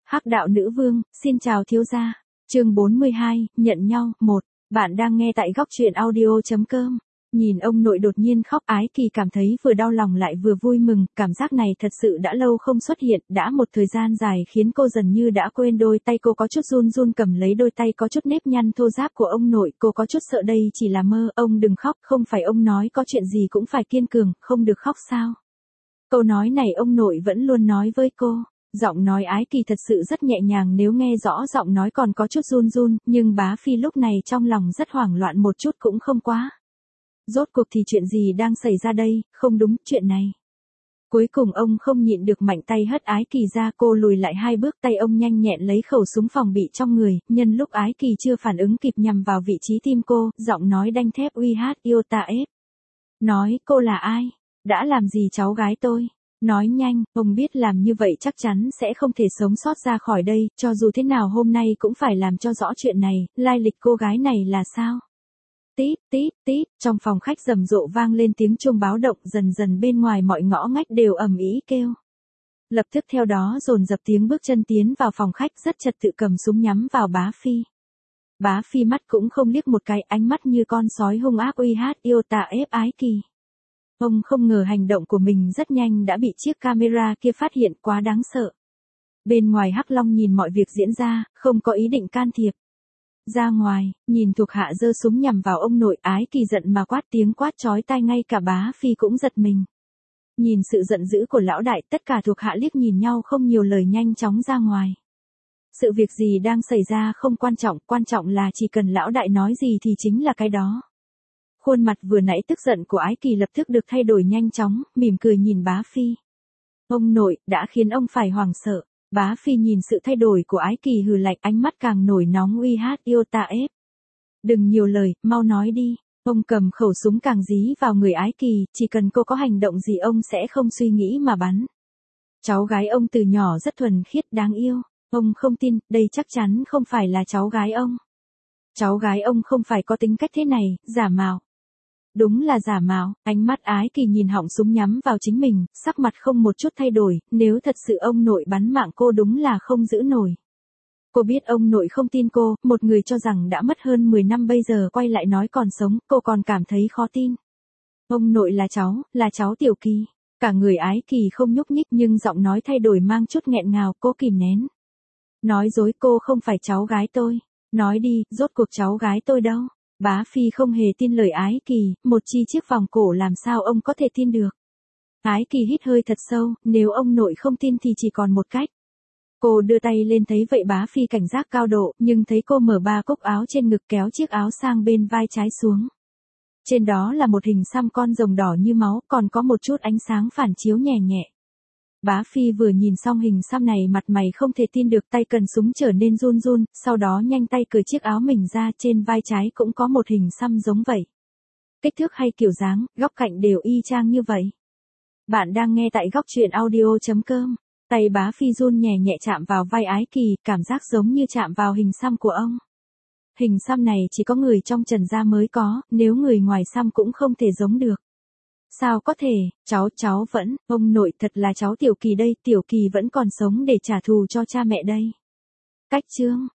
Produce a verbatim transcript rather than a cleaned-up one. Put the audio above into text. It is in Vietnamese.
Hắc đạo nữ vương, xin chào thiếu gia. Chương bốn mươi hai, nhận nhau. Một. Bạn đang nghe tại góc truyện audio chấm com. Nhìn ông nội đột nhiên khóc, Ái Kỳ cảm thấy vừa đau lòng lại vừa vui mừng, cảm giác này thật sự đã lâu không xuất hiện, đã một thời gian dài khiến cô dần như đã quên. Đôi tay cô có chút run run cầm lấy đôi tay có chút nếp nhăn thô ráp của ông nội, cô có chút sợ đây chỉ là mơ. Ông đừng khóc, không phải ông nói có chuyện gì cũng phải kiên cường, không được khóc sao? Câu nói này ông nội vẫn luôn nói với cô. Giọng nói Ái Kỳ thật sự rất nhẹ nhàng, nếu nghe rõ giọng nói còn có chút run run, nhưng bá phi lúc này trong lòng rất hoảng loạn, một chút cũng không quá. Rốt cuộc thì chuyện gì đang xảy ra đây, không đúng, chuyện này. Cuối cùng ông không nhịn được mạnh tay hất Ái Kỳ ra, cô lùi lại hai bước, tay ông nhanh nhẹn lấy khẩu súng phòng bị trong người, nhân lúc Ái Kỳ chưa phản ứng kịp nhằm vào vị trí tim cô, giọng nói đanh thép uy hát yêu ta ép. Nói cô là ai? Đã làm gì cháu gái tôi? Nói nhanh, ông biết làm như vậy chắc chắn sẽ không thể sống sót ra khỏi đây, cho dù thế nào hôm nay cũng phải làm cho rõ chuyện này, lai lịch cô gái này là sao? Tít, tít, tít, trong phòng khách rầm rộ vang lên tiếng chuông báo động, dần dần bên ngoài mọi ngõ ngách đều ầm ĩ kêu. Lập tức theo đó dồn dập tiếng bước chân tiến vào phòng khách, rất trật tự cầm súng nhắm vào bá phi. Bá phi mắt cũng không liếc một cái, ánh mắt như con sói hung ác uy hát yêu ta ép Ái Kỳ. Ông không ngờ hành động của mình rất nhanh đã bị chiếc camera kia phát hiện, quá đáng sợ. Bên ngoài Hắc Long nhìn mọi việc diễn ra, không có ý định can thiệp. Ra ngoài, nhìn thuộc hạ giơ súng nhằm vào ông nội, Ái Kỳ giận mà quát, tiếng quát chói tai ngay cả bá phi cũng giật mình. Nhìn sự giận dữ của lão đại, tất cả thuộc hạ liếc nhìn nhau không nhiều lời nhanh chóng ra ngoài. Sự việc gì đang xảy ra không quan trọng, quan trọng là chỉ cần lão đại nói gì thì chính là cái đó. Khuôn mặt vừa nãy tức giận của Ái Kỳ lập tức được thay đổi nhanh chóng, mỉm cười nhìn bá phi. Ông nội, đã khiến ông phải hoảng sợ. Bá phi nhìn sự thay đổi của Ái Kỳ hừ lạnh, ánh mắt càng nổi nóng uy hát yêu ta ép. Đừng nhiều lời, mau nói đi. Ông cầm khẩu súng càng dí vào người Ái Kỳ, chỉ cần cô có hành động gì ông sẽ không suy nghĩ mà bắn. Cháu gái ông từ nhỏ rất thuần khiết đáng yêu. Ông không tin, đây chắc chắn không phải là cháu gái ông. Cháu gái ông không phải có tính cách thế này, giả mạo. Đúng là giả mạo. Ánh mắt Ái Kỳ nhìn họng súng nhắm vào chính mình, sắc mặt không một chút thay đổi, nếu thật sự ông nội bắn mạng cô đúng là không giữ nổi. Cô biết ông nội không tin cô, một người cho rằng đã mất hơn mười năm bây giờ quay lại nói còn sống, cô còn cảm thấy khó tin. Ông nội là cháu, là cháu Tiểu Kỳ. Cả người Ái Kỳ không nhúc nhích nhưng giọng nói thay đổi mang chút nghẹn ngào, cô kìm nén. Nói dối, cô không phải cháu gái tôi. Nói đi, rốt cuộc cháu gái tôi đâu? Bá phi không hề tin lời Ái Kỳ, một chi chiếc vòng cổ làm sao ông có thể tin được. Ái Kỳ hít hơi thật sâu, nếu ông nội không tin thì chỉ còn một cách. Cô đưa tay lên, thấy vậy bá phi cảnh giác cao độ, nhưng thấy cô mở ba cúc áo trên ngực, kéo chiếc áo sang bên vai trái xuống. Trên đó là một hình xăm con rồng đỏ như máu, còn có một chút ánh sáng phản chiếu nhẹ nhẹ. Bá phi vừa nhìn xong hình xăm này mặt mày không thể tin được, tay cần súng trở nên run run, sau đó nhanh tay cởi chiếc áo mình ra, trên vai trái cũng có một hình xăm giống vậy. Kích thước hay kiểu dáng, góc cạnh đều y chang như vậy. Bạn đang nghe tại góc truyện audio chấm com. Tay bá phi run nhẹ nhẹ chạm vào vai Ái Kỳ, cảm giác giống như chạm vào hình xăm của ông. Hình xăm này chỉ có người trong Trần gia mới có, nếu người ngoài xăm cũng không thể giống được. Sao có thể, cháu, cháu vẫn, ông nội thật là cháu Tiểu Kỳ đây, Tiểu Kỳ vẫn còn sống để trả thù cho cha mẹ đây. Cách chương,